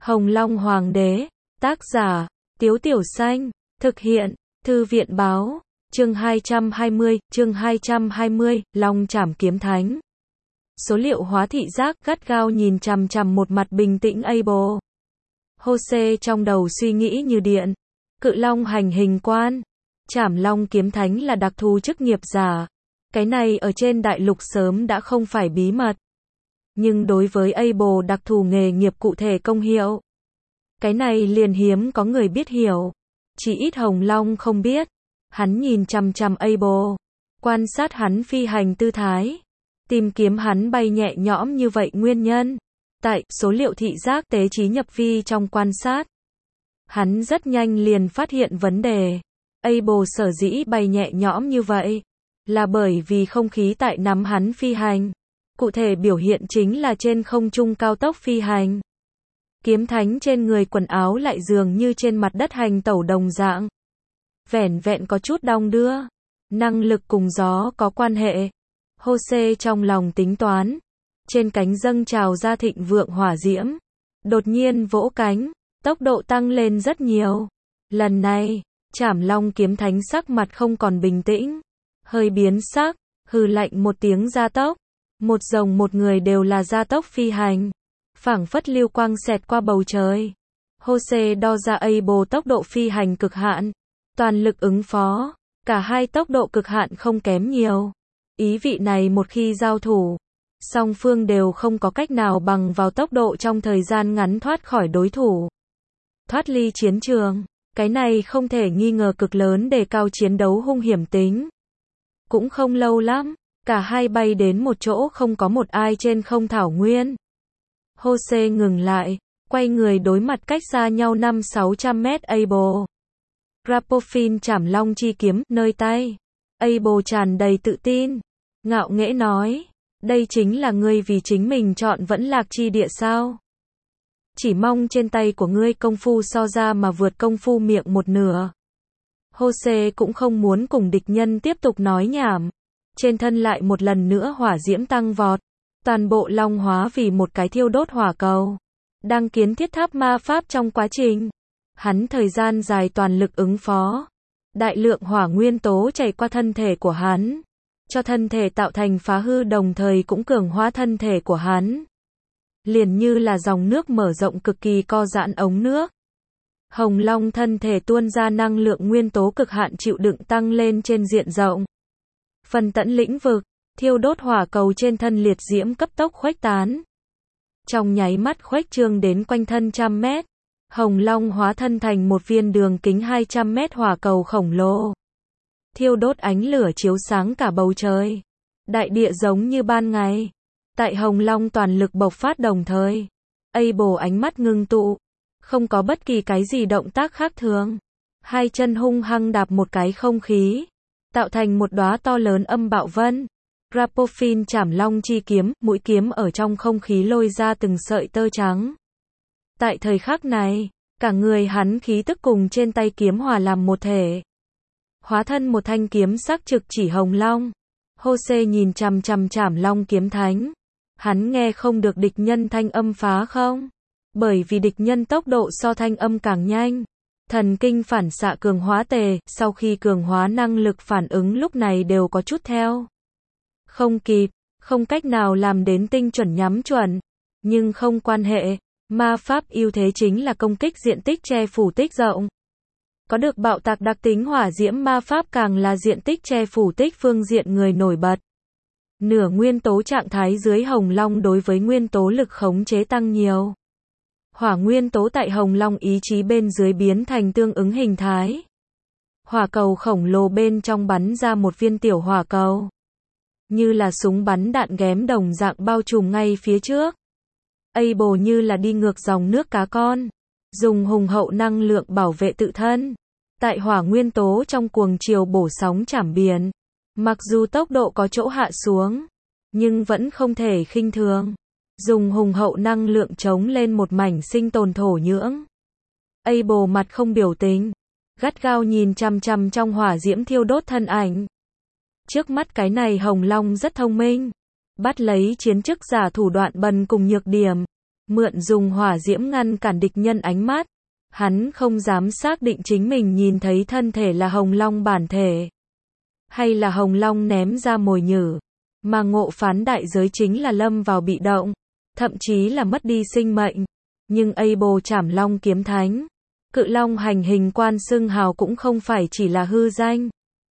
Hồng Long Hoàng đế, tác giả, Tiếu Tiểu Xanh, thực hiện, Thư viện báo, chương 220, Long Trảm Kiếm Thánh. Số liệu hóa thị giác gắt gao nhìn chằm chằm một mặt bình tĩnh Abel. Jose trong đầu suy nghĩ như điện. Cự Long hành hình quan. Trảm Long Kiếm Thánh là đặc thù chức nghiệp giả. Cái này ở trên đại lục sớm đã không phải bí mật. Nhưng đối với Abel đặc thù nghề nghiệp cụ thể công hiệu, cái này liền hiếm có người biết hiểu. Chỉ ít Hồng Long không biết. Hắn nhìn chằm chằm Abel, quan sát hắn phi hành tư thái, tìm kiếm hắn bay nhẹ nhõm như vậy nguyên nhân. Tại số liệu thị giác tế trí nhập vi trong quan sát, hắn rất nhanh liền phát hiện vấn đề. Abel sở dĩ bay nhẹ nhõm như vậy, là bởi vì không khí tại nắm hắn phi hành. Cụ thể biểu hiện chính là trên không trung cao tốc phi hành. Kiếm thánh trên người quần áo lại dường như trên mặt đất hành tẩu đồng dạng. Vẻn vẹn có chút đong đưa. Năng lực cùng gió có quan hệ. Jose trong lòng tính toán. Trên cánh dâng trào ra thịnh vượng hỏa diễm. Đột nhiên vỗ cánh. Tốc độ tăng lên rất nhiều. Lần này, Trảm Long Kiếm Thánh sắc mặt không còn bình tĩnh. Hơi biến sắc, hừ lạnh một tiếng gia tốc. Một rồng một người đều là gia tốc phi hành. Phảng phất lưu quang xẹt qua bầu trời. Jose đo ra Abel tốc độ phi hành cực hạn. Toàn lực ứng phó. Cả hai tốc độ cực hạn không kém nhiều. Ý vị này một khi giao thủ, song phương đều không có cách nào bằng vào tốc độ trong thời gian ngắn thoát khỏi đối thủ. Thoát ly chiến trường. Cái này không thể nghi ngờ cực lớn đề cao chiến đấu hung hiểm tính. Cũng không lâu lắm, cả hai bay đến một chỗ không có một ai trên không thảo nguyên. Jose ngừng lại, quay người đối mặt cách xa nhau 500-600 mét Abel. Rapophin Trảm Long chi kiếm nơi tay. Abel tràn đầy tự tin, ngạo nghễ nói, đây chính là ngươi vì chính mình chọn Vẫn Lạc chi địa sao? Chỉ mong trên tay của ngươi công phu so ra mà vượt công phu miệng một nửa. Jose cũng không muốn cùng địch nhân tiếp tục nói nhảm. Trên thân lại một lần nữa hỏa diễm tăng vọt. Toàn bộ long hóa vì một cái thiêu đốt hỏa cầu. Đang kiến thiết tháp ma pháp trong quá trình. Hắn thời gian dài toàn lực ứng phó. Đại lượng hỏa nguyên tố chảy qua thân thể của hắn. Cho thân thể tạo thành phá hư đồng thời cũng cường hóa thân thể của hắn. Liền như là dòng nước mở rộng cực kỳ co giãn ống nước. Hồng Long thân thể tuôn ra năng lượng nguyên tố cực hạn chịu đựng tăng lên trên diện rộng. Phần tận lĩnh vực, thiêu đốt hỏa cầu trên thân liệt diễm cấp tốc khuếch tán. Trong nháy mắt khuếch trương đến quanh thân 100 mét. Hồng Long hóa thân thành một viên đường kính 200 mét hỏa cầu khổng lồ. Thiêu đốt ánh lửa chiếu sáng cả bầu trời. Đại địa giống như ban ngày. Tại Hồng Long toàn lực bộc phát đồng thời. Abel ánh mắt ngưng tụ. Không có bất kỳ cái gì động tác khác thường. Hai chân hung hăng đạp một cái không khí. Tạo thành một đóa to lớn âm bạo vân. Rapophin Trảm Long chi kiếm, mũi kiếm ở trong không khí lôi ra từng sợi tơ trắng. Tại thời khắc này, cả người hắn khí tức cùng trên tay kiếm hòa làm một thể. Hóa thân một thanh kiếm sắc trực chỉ Hồng Long. Jose nhìn chằm chằm Trảm Long Kiếm Thánh. Hắn nghe không được địch nhân thanh âm phá không? Bởi vì địch nhân tốc độ so thanh âm càng nhanh. Thần kinh phản xạ cường hóa tề, sau khi cường hóa năng lực phản ứng lúc này đều có chút theo. Không kịp, không cách nào làm đến tinh chuẩn nhắm chuẩn. Nhưng không quan hệ, ma pháp ưu thế chính là công kích diện tích che phủ tích rộng. Có được bạo tạc đặc tính hỏa diễm ma pháp càng là diện tích che phủ tích phương diện người nổi bật. Nửa nguyên tố trạng thái dưới Hồng Long đối với nguyên tố lực khống chế tăng nhiều. Hỏa nguyên tố tại Hồng Long ý chí bên dưới biến thành tương ứng hình thái. Hỏa cầu khổng lồ bên trong bắn ra một viên tiểu hỏa cầu. Như là súng bắn đạn ghém đồng dạng bao trùm ngay phía trước. Abel như là đi ngược dòng nước cá con. Dùng hùng hậu năng lượng bảo vệ tự thân. Tại hỏa nguyên tố trong cuồng chiều bổ sóng chảm biển. Mặc dù tốc độ có chỗ hạ xuống. Nhưng vẫn không thể khinh thường. Dùng hùng hậu năng lượng chống lên một mảnh sinh tồn thổ nhưỡng. Abel mặt không biểu tình. Gắt gao nhìn chằm chằm trong hỏa diễm thiêu đốt thân ảnh. Trước mắt cái này Hồng Long rất thông minh. Bắt lấy chiến chức giả thủ đoạn bần cùng nhược điểm. Mượn dùng hỏa diễm ngăn cản địch nhân ánh mắt. Hắn không dám xác định chính mình nhìn thấy thân thể là hồng long bản thể, hay là hồng long ném ra mồi nhử, mà ngộ phán đại giới chính là lâm vào bị động, thậm chí là mất đi sinh mệnh. Nhưng Abel Trảm Long Kiếm Thánh, Cự Long hành hình quan xưng hào cũng không phải chỉ là hư danh.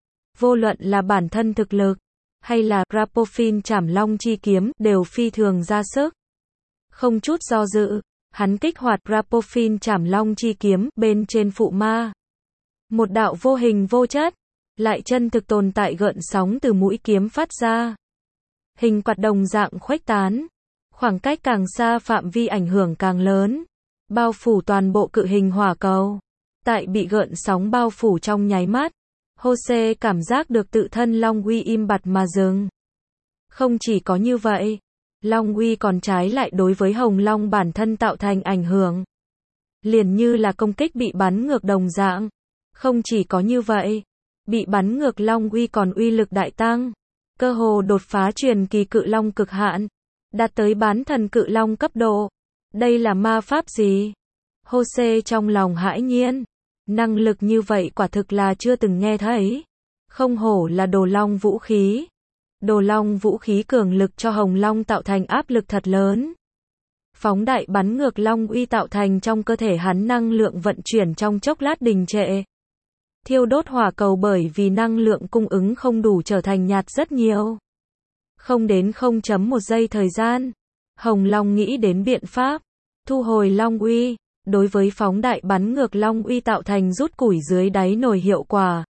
Vô luận là bản thân thực lực, hay là Rapophin Trảm Long chi kiếm, đều phi thường ra sức. Không chút do dự, hắn kích hoạt Rapophin Trảm Long chi kiếm bên trên phụ ma. Một đạo vô hình vô chất, lại chân thực tồn tại gợn sóng từ mũi kiếm phát ra. Hình quạt đồng dạng khuếch tán, khoảng cách càng xa phạm vi ảnh hưởng càng lớn, bao phủ toàn bộ cự hình hỏa cầu. Tại bị gợn sóng bao phủ trong nháy mắt, Jose cảm giác được tự thân long uy im bặt mà dừng. Không chỉ có như vậy, long uy còn trái lại đối với hồng long bản thân tạo thành ảnh hưởng. Liền như là công kích bị bắn ngược đồng dạng. Không chỉ có như vậy, bị bắn ngược long uy còn uy lực đại tăng, cơ hồ đột phá truyền kỳ cự long cực hạn, đạt tới bán thần cự long cấp độ. Đây là ma pháp gì? Jose trong lòng hãi nhiên. Năng lực như vậy quả thực là chưa từng nghe thấy. Không hổ là đồ long vũ khí. Đồ long vũ khí cường lực cho hồng long tạo thành áp lực thật lớn. Phóng đại bắn ngược long uy tạo thành trong cơ thể hắn năng lượng vận chuyển trong chốc lát đình trệ. Thiêu đốt hỏa cầu bởi vì năng lượng cung ứng không đủ trở thành nhạt rất nhiều. Không đến 0.1 giây thời gian, hồng long nghĩ đến biện pháp thu hồi long uy. Đối với phóng đại bắn ngược long uy tạo thành rút củi dưới đáy nồi hiệu quả.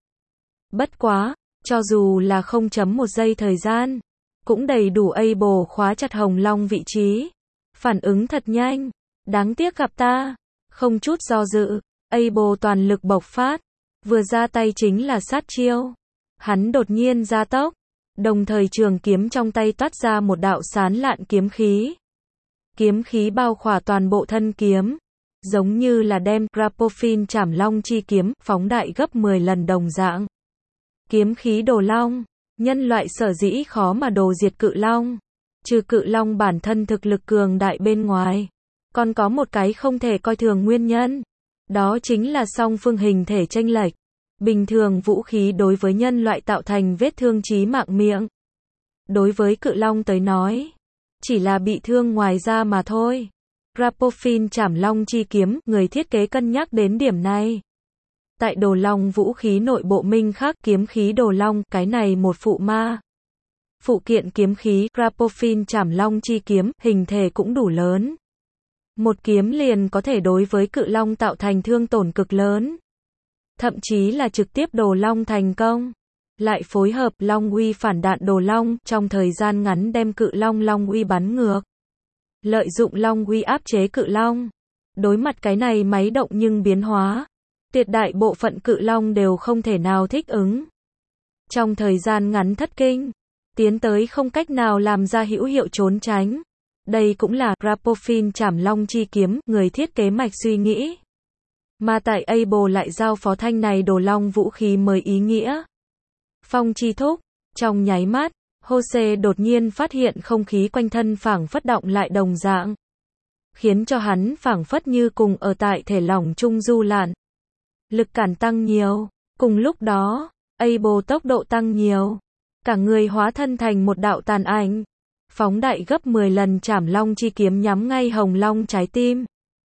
Bất quá, cho dù là 0.1 giây thời gian, cũng đầy đủ Abel khóa chặt hồng long vị trí. Phản ứng thật nhanh, đáng tiếc gặp ta. Không chút do dự, Abel toàn lực bộc phát, vừa ra tay chính là sát chiêu. Hắn đột nhiên gia tốc, đồng thời trường kiếm trong tay toát ra một đạo sán lạn kiếm khí. Kiếm khí bao khỏa toàn bộ thân kiếm, giống như là đem Rapophin Trảm Long chi kiếm phóng đại gấp 10 lần đồng dạng. Kiếm khí đồ long, nhân loại sở dĩ khó mà đồ diệt cự long, trừ cự long bản thân thực lực cường đại bên ngoài, còn có một cái không thể coi thường nguyên nhân, đó chính là song phương hình thể chênh lệch. Bình thường vũ khí đối với nhân loại tạo thành vết thương chí mạng miệng, đối với cự long tới nói, chỉ là bị thương ngoài da mà thôi. Rapophin Trảm Long chi kiếm, người thiết kế cân nhắc đến điểm này. Tại đồ long vũ khí nội bộ minh khắc kiếm khí đồ long, cái này một phụ ma. Phụ kiện kiếm khí, Rapophin Trảm Long chi kiếm, hình thể cũng đủ lớn. Một kiếm liền có thể đối với cự long tạo thành thương tổn cực lớn. Thậm chí là trực tiếp đồ long thành công. Lại phối hợp long uy phản đạn đồ long, trong thời gian ngắn đem cự long long uy bắn ngược. Lợi dụng long uy áp chế cự long. Đối mặt cái này máy động nhưng biến hóa, tuyệt đại bộ phận cự long đều không thể nào thích ứng. Trong thời gian ngắn thất kinh, tiến tới không cách nào làm ra hữu hiệu trốn tránh. Đây cũng là Rapophin Trảm Long chi kiếm, người thiết kế mạch suy nghĩ. Mà tại Abel lại giao phó thanh này đồ long vũ khí mới ý nghĩa. Phong chi thúc, trong nháy mắt, Jose đột nhiên phát hiện không khí quanh thân phảng phất động lại đồng dạng, khiến cho hắn phảng phất như cùng ở tại thể lỏng trung du lặn. Lực cản tăng nhiều, cùng lúc đó, Abel tốc độ tăng nhiều, cả người hóa thân thành một đạo tàn ảnh, phóng đại gấp 10 lần Trảm Long chi kiếm nhắm ngay hồng long trái tim.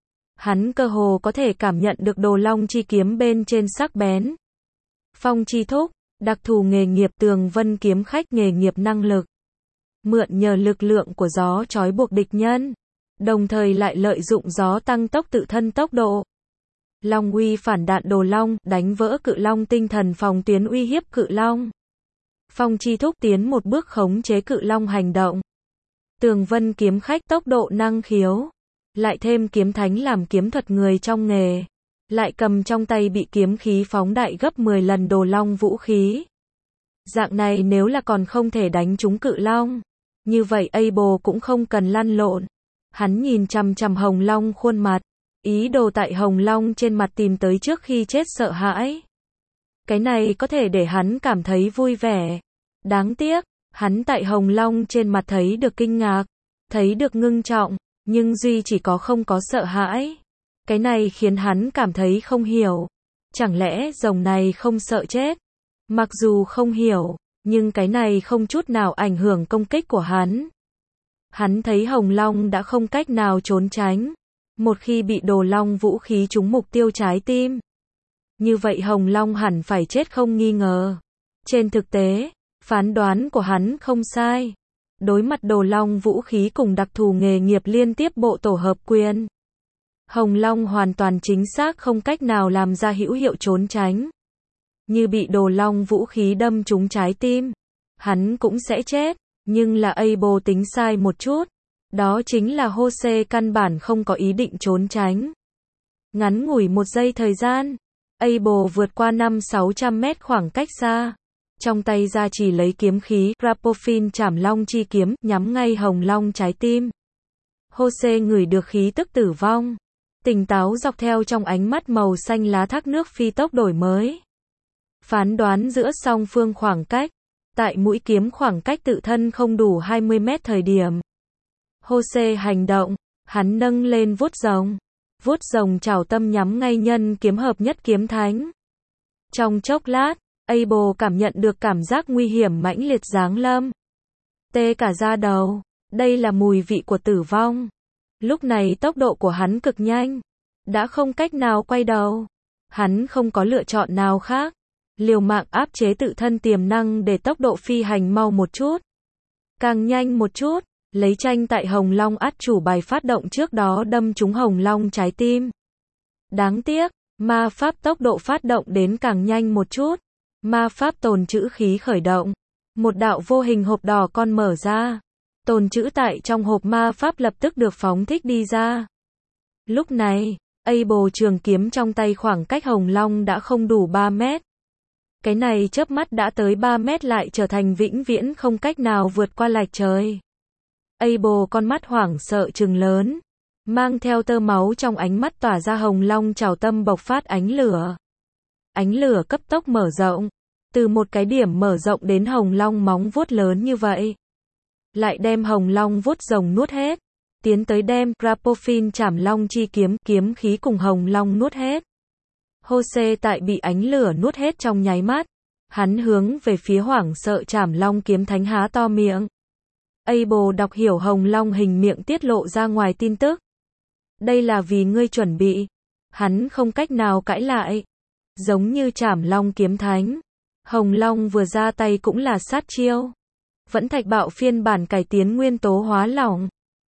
Hắn cơ hồ có thể cảm nhận được đồ long chi kiếm bên trên sắc bén. Phong chi thúc, đặc thù nghề nghiệp tường vân kiếm khách nghề nghiệp năng lực. Mượn nhờ lực lượng của gió trói buộc địch nhân, đồng thời lại lợi dụng gió tăng tốc tự thân tốc độ. Long uy phản đạn đồ long, đánh vỡ cự long tinh thần phòng tuyến uy hiếp cự long. Phong chi thúc tiến một bước khống chế cự long hành động. Tường vân kiếm khách tốc độ năng khiếu, lại thêm kiếm thánh làm kiếm thuật người trong nghề, lại cầm trong tay bị kiếm khí phóng đại gấp 10 lần đồ long vũ khí. Dạng này nếu là còn không thể đánh trúng cự long, như vậy Abel cũng không cần lăn lộn. Hắn nhìn chằm chằm hồng long khuôn mặt, ý đồ tại hồng long trên mặt tìm tới trước khi chết sợ hãi. Cái này có thể để hắn cảm thấy vui vẻ. Đáng tiếc, hắn tại hồng long trên mặt thấy được kinh ngạc, thấy được ngưng trọng, Nhưng duy chỉ có không có sợ hãi. Cái này khiến hắn cảm thấy không hiểu. Chẳng lẽ rồng này không sợ chết? Mặc dù không hiểu, nhưng cái này không chút nào ảnh hưởng công kích của hắn. Hắn thấy Hồng Long đã không cách nào trốn tránh. Một khi bị Đồ Long vũ khí trúng mục tiêu trái tim, như vậy Hồng Long hẳn phải chết không nghi ngờ. Trên thực tế, phán đoán của hắn không sai. Đối mặt Đồ Long vũ khí cùng đặc thù nghề nghiệp liên tiếp bộ tổ hợp quyền, Hồng Long hoàn toàn chính xác không cách nào làm ra hữu hiệu trốn tránh. Như bị Đồ Long vũ khí đâm trúng trái tim, hắn cũng sẽ chết. Nhưng là Abel tính sai một chút. Đó chính là Jose căn bản không có ý định trốn tránh. Ngắn ngủi một giây thời gian, Abel vượt qua 500-600 mét khoảng cách xa. Trong tay ra chỉ lấy kiếm khí Rapophin Trảm Long chi kiếm, nhắm ngay Hồng Long trái tim. Jose ngửi được khí tức tử vong. Tỉnh táo dọc theo trong ánh mắt màu xanh lá thác nước phi tốc đổi mới. Phán đoán giữa song phương khoảng cách. Tại mũi kiếm khoảng cách tự thân không đủ 20 mét thời điểm. Jose hành động, hắn nâng lên vuốt rồng. Vuốt rồng chảo tâm nhắm ngay nhân kiếm hợp nhất kiếm thánh. Trong chốc lát, Abel cảm nhận được cảm giác nguy hiểm mãnh liệt giáng lâm. Tê cả da đầu, đây là mùi vị của tử vong. Lúc này tốc độ của hắn cực nhanh, đã không cách nào quay đầu. Hắn không có lựa chọn nào khác. Liều mạng áp chế tự thân tiềm năng để tốc độ phi hành mau một chút. Càng nhanh một chút, lấy tranh tại Hồng Long át chủ bài phát động trước đó đâm trúng Hồng Long trái tim. Đáng tiếc, ma pháp tốc độ phát động đến càng nhanh một chút. Ma pháp tồn trữ khí khởi động. Một đạo vô hình hộp đỏ con mở ra. Tồn trữ tại trong hộp ma pháp lập tức được phóng thích đi ra. Lúc này, Abel trường kiếm trong tay khoảng cách Hồng Long đã không đủ 3 mét. Cái này chớp mắt đã tới 3 mét lại trở thành vĩnh viễn không cách nào vượt qua lạch trời. Abel con mắt hoảng sợ trừng lớn, mang theo tơ máu trong ánh mắt tỏa ra Hồng Long trảo tâm bộc phát ánh lửa. Ánh lửa cấp tốc mở rộng, từ một cái điểm mở rộng đến Hồng Long móng vuốt lớn như vậy. Lại đem Hồng Long vuốt rồng nuốt hết, tiến tới đem Rapophin Trảm Long chi kiếm, kiếm khí cùng Hồng Long nuốt hết. Jose tại bị ánh lửa nuốt hết trong nháy mắt, hắn hướng về phía hoảng sợ Trảm Long kiếm thánh há to miệng. Abel đọc hiểu Hồng Long hình miệng tiết lộ ra ngoài tin tức. Đây là vì ngươi chuẩn bị. Hắn không cách nào cãi lại. Giống như Trảm Long kiếm thánh, Hồng Long vừa ra tay cũng là sát chiêu. Vẫn thạch bạo phiên bản cải tiến nguyên tố hóa lỏng.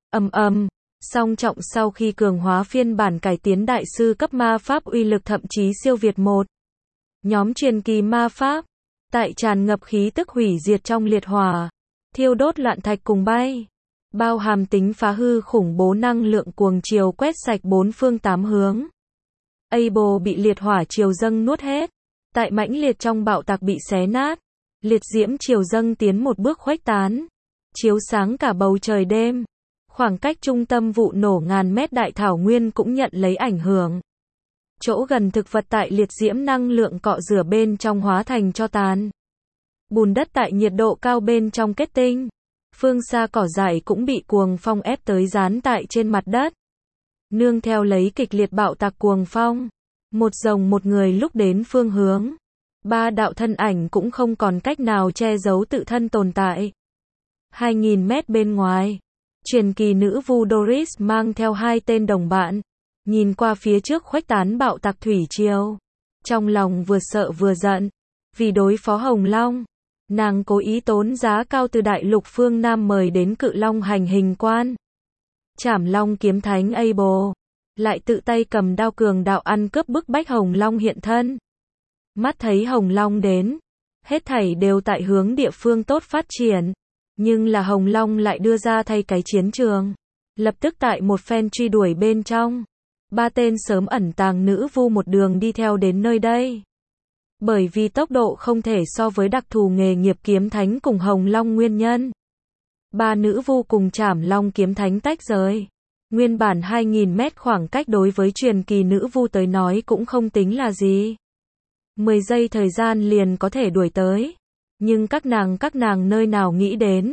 Song trọng sau khi cường hóa phiên bản cải tiến đại sư cấp ma pháp uy lực thậm chí siêu việt một. Nhóm truyền kỳ ma pháp, tại tràn ngập khí tức hủy diệt trong liệt hỏa, thiêu đốt loạn thạch cùng bay, bao hàm tính phá hư khủng bố năng lượng cuồng chiều quét sạch bốn phương tám hướng. Abel bị liệt hỏa chiều dâng nuốt hết, tại mãnh liệt trong bạo tạc bị xé nát, liệt diễm chiều dâng tiến một bước khuếch tán, chiếu sáng cả bầu trời đêm. Khoảng cách trung tâm vụ nổ ngàn mét đại thảo nguyên cũng nhận lấy ảnh hưởng. Chỗ gần thực vật tại liệt diễm năng lượng cọ rửa bên trong hóa thành tro tàn. Bùn đất tại nhiệt độ cao bên trong kết tinh. Phương xa cỏ dại cũng bị cuồng phong ép tới dán tại trên mặt đất. Nương theo lấy kịch liệt bạo tạc cuồng phong, một rồng một người lúc đến phương hướng. Ba đạo thân ảnh cũng không còn cách nào che giấu tự thân tồn tại. 2000 mét bên ngoài, truyền kỳ nữ vu Doris mang theo hai tên đồng bạn, nhìn qua phía trước khuếch tán bạo tạc thủy triều. Trong lòng vừa sợ vừa giận, vì đối phó Hồng Long, nàng cố ý tốn giá cao từ đại lục phương Nam mời đến Cự Long hành hình quan. Trảm Long kiếm thánh Abel, lại tự tay cầm đao cường đạo ăn cướp bức bách Hồng Long hiện thân. Mắt thấy Hồng Long đến, hết thảy đều tại hướng địa phương tốt phát triển. Nhưng là Hồng Long lại đưa ra thay cái chiến trường. Lập tức tại một phen truy đuổi bên trong, ba tên sớm ẩn tàng nữ vu một đường đi theo đến nơi đây. Bởi vì tốc độ không thể so với đặc thù nghề nghiệp kiếm thánh cùng Hồng Long nguyên nhân. Ba nữ vu cùng Trảm Long kiếm thánh tách rời. Nguyên bản 2000 mét khoảng cách đối với truyền kỳ nữ vu tới nói cũng không tính là gì. 10 giây thời gian liền có thể đuổi tới. Nhưng các nàng nơi nào nghĩ đến,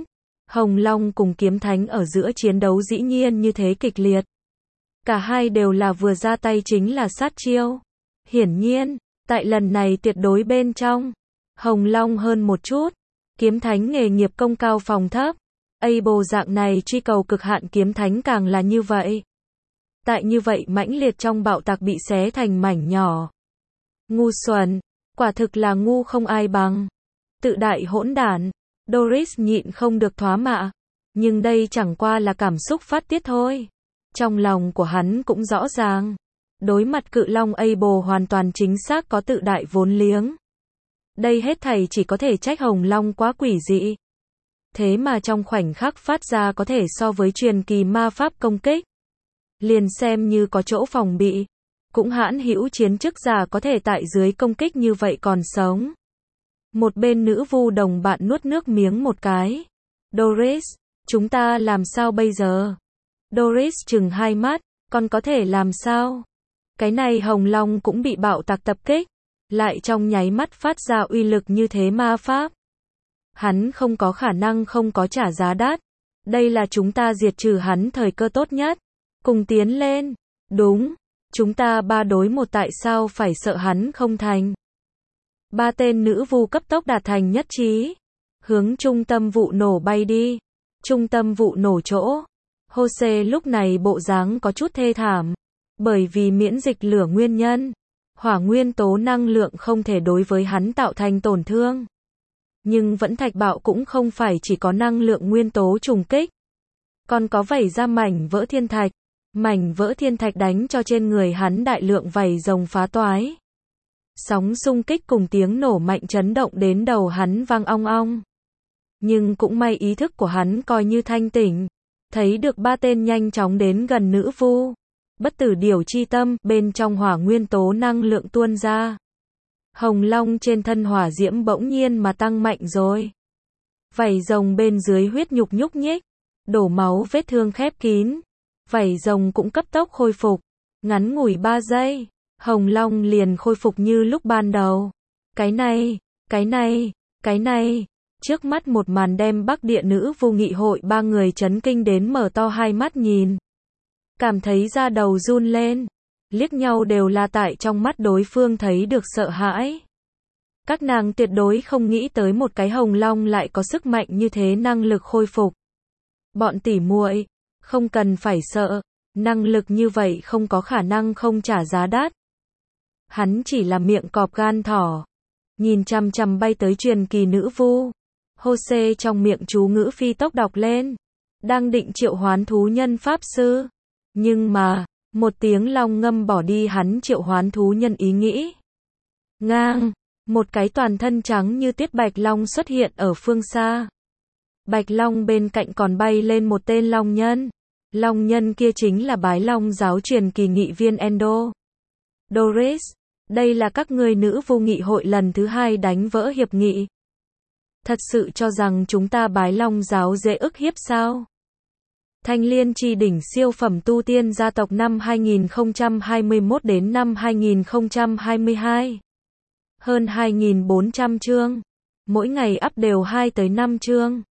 Hồng Long cùng Kiếm Thánh ở giữa chiến đấu dĩ nhiên như thế kịch liệt. Cả hai đều là vừa ra tay chính là sát chiêu. Hiển nhiên, tại lần này tuyệt đối bên trong, Hồng Long hơn một chút. Kiếm Thánh nghề nghiệp công cao phòng thấp. Able dạng này truy cầu cực hạn Kiếm Thánh càng là như vậy. Tại như vậy mãnh liệt trong bạo tạc bị xé thành mảnh nhỏ. Ngu xuẩn, quả thực là ngu không ai bằng. Tự đại hỗn đản. Doris nhịn không được thoá mạ. Nhưng đây chẳng qua là cảm xúc phát tiết thôi. Trong lòng của hắn cũng rõ ràng. Đối mặt cự long Able hoàn toàn chính xác có tự đại vốn liếng. Đây hết thảy chỉ có thể trách Hồng Long quá quỷ dị. Thế mà trong khoảnh khắc phát ra có thể so với truyền kỳ ma pháp công kích. Liền xem như có chỗ phòng bị. Cũng hãn hữu chiến chức giả có thể tại dưới công kích như vậy còn sống. Một bên nữ vu đồng bạn nuốt nước miếng một cái. Doris, chúng ta làm sao bây giờ? Doris trừng hai mắt, con có thể làm sao? Cái này Hồng Long cũng bị bạo tạc tập kích. Lại trong nháy mắt phát ra uy lực như thế ma pháp. Hắn không có khả năng không có trả giá đắt. Đây là chúng ta diệt trừ hắn thời cơ tốt nhất. Cùng tiến lên. Đúng. Chúng ta 3 đối 1 tại sao phải sợ hắn không thành. 3 tên nữ vu cấp tốc đạt thành nhất trí. Hướng trung tâm vụ nổ bay đi. Trung tâm vụ nổ chỗ. Jose lúc này bộ dáng có chút thê thảm. Bởi vì miễn dịch lửa nguyên nhân. Hỏa nguyên tố năng lượng không thể đối với hắn tạo thành tổn thương. Nhưng vẫn thạch bạo cũng không phải chỉ có năng lượng nguyên tố trùng kích. Còn có vẩy ra mảnh vỡ thiên thạch. Mảnh vỡ thiên thạch đánh cho trên người hắn đại lượng vảy rồng phá toái. Sóng xung kích cùng tiếng nổ mạnh chấn động đến đầu hắn vang ong ong. Nhưng cũng may ý thức của hắn coi như thanh tỉnh. Thấy được 3 tên nhanh chóng đến gần nữ vu. Bất tử điểu chi tâm, bên trong hỏa nguyên tố năng lượng tuôn ra. Hồng Long trên thân hỏa diễm bỗng nhiên mà tăng mạnh rồi. Vảy rồng bên dưới huyết nhục nhúc nhích. Đổ máu vết thương khép kín. Vảy rồng cũng cấp tốc khôi phục. Ngắn ngủi 3 giây. Hồng Long liền khôi phục như lúc ban đầu. Cái này. Trước mắt một màn đem Bắc Địa nữ vu nghị hội 3 người chấn kinh đến mở to hai mắt nhìn. Cảm thấy da đầu run lên. Liếc nhau đều là tại trong mắt đối phương thấy được sợ hãi. Các nàng tuyệt đối không nghĩ tới một cái Hồng Long lại có sức mạnh như thế năng lực khôi phục. Bọn tỉ muội, không cần phải sợ. Năng lực như vậy không có khả năng không trả giá đắt. Hắn chỉ là miệng cọp gan thỏ. Nhìn chằm chằm bay tới truyền kỳ nữ vu. Jose trong miệng chú ngữ phi tốc đọc lên. Đang định triệu hoán thú nhân pháp sư. Nhưng mà, một tiếng long ngâm bỏ đi hắn triệu hoán thú nhân ý nghĩ. Ngang, một cái toàn thân trắng như tuyết bạch long xuất hiện ở phương xa. Bạch long bên cạnh còn bay lên một tên long nhân. Long nhân kia chính là bái long giáo truyền kỳ nghị viên Endo. Doris, đây là các ngươi nữ vu nghị hội lần thứ 2 đánh vỡ hiệp nghị. Thật sự cho rằng chúng ta bái long giáo dễ ức hiếp sao? Thanh Liên Chi đỉnh siêu phẩm tu tiên gia tộc năm 2021 đến năm 2022. Hơn 2.400 chương. Mỗi ngày up đều 2 tới 5 chương.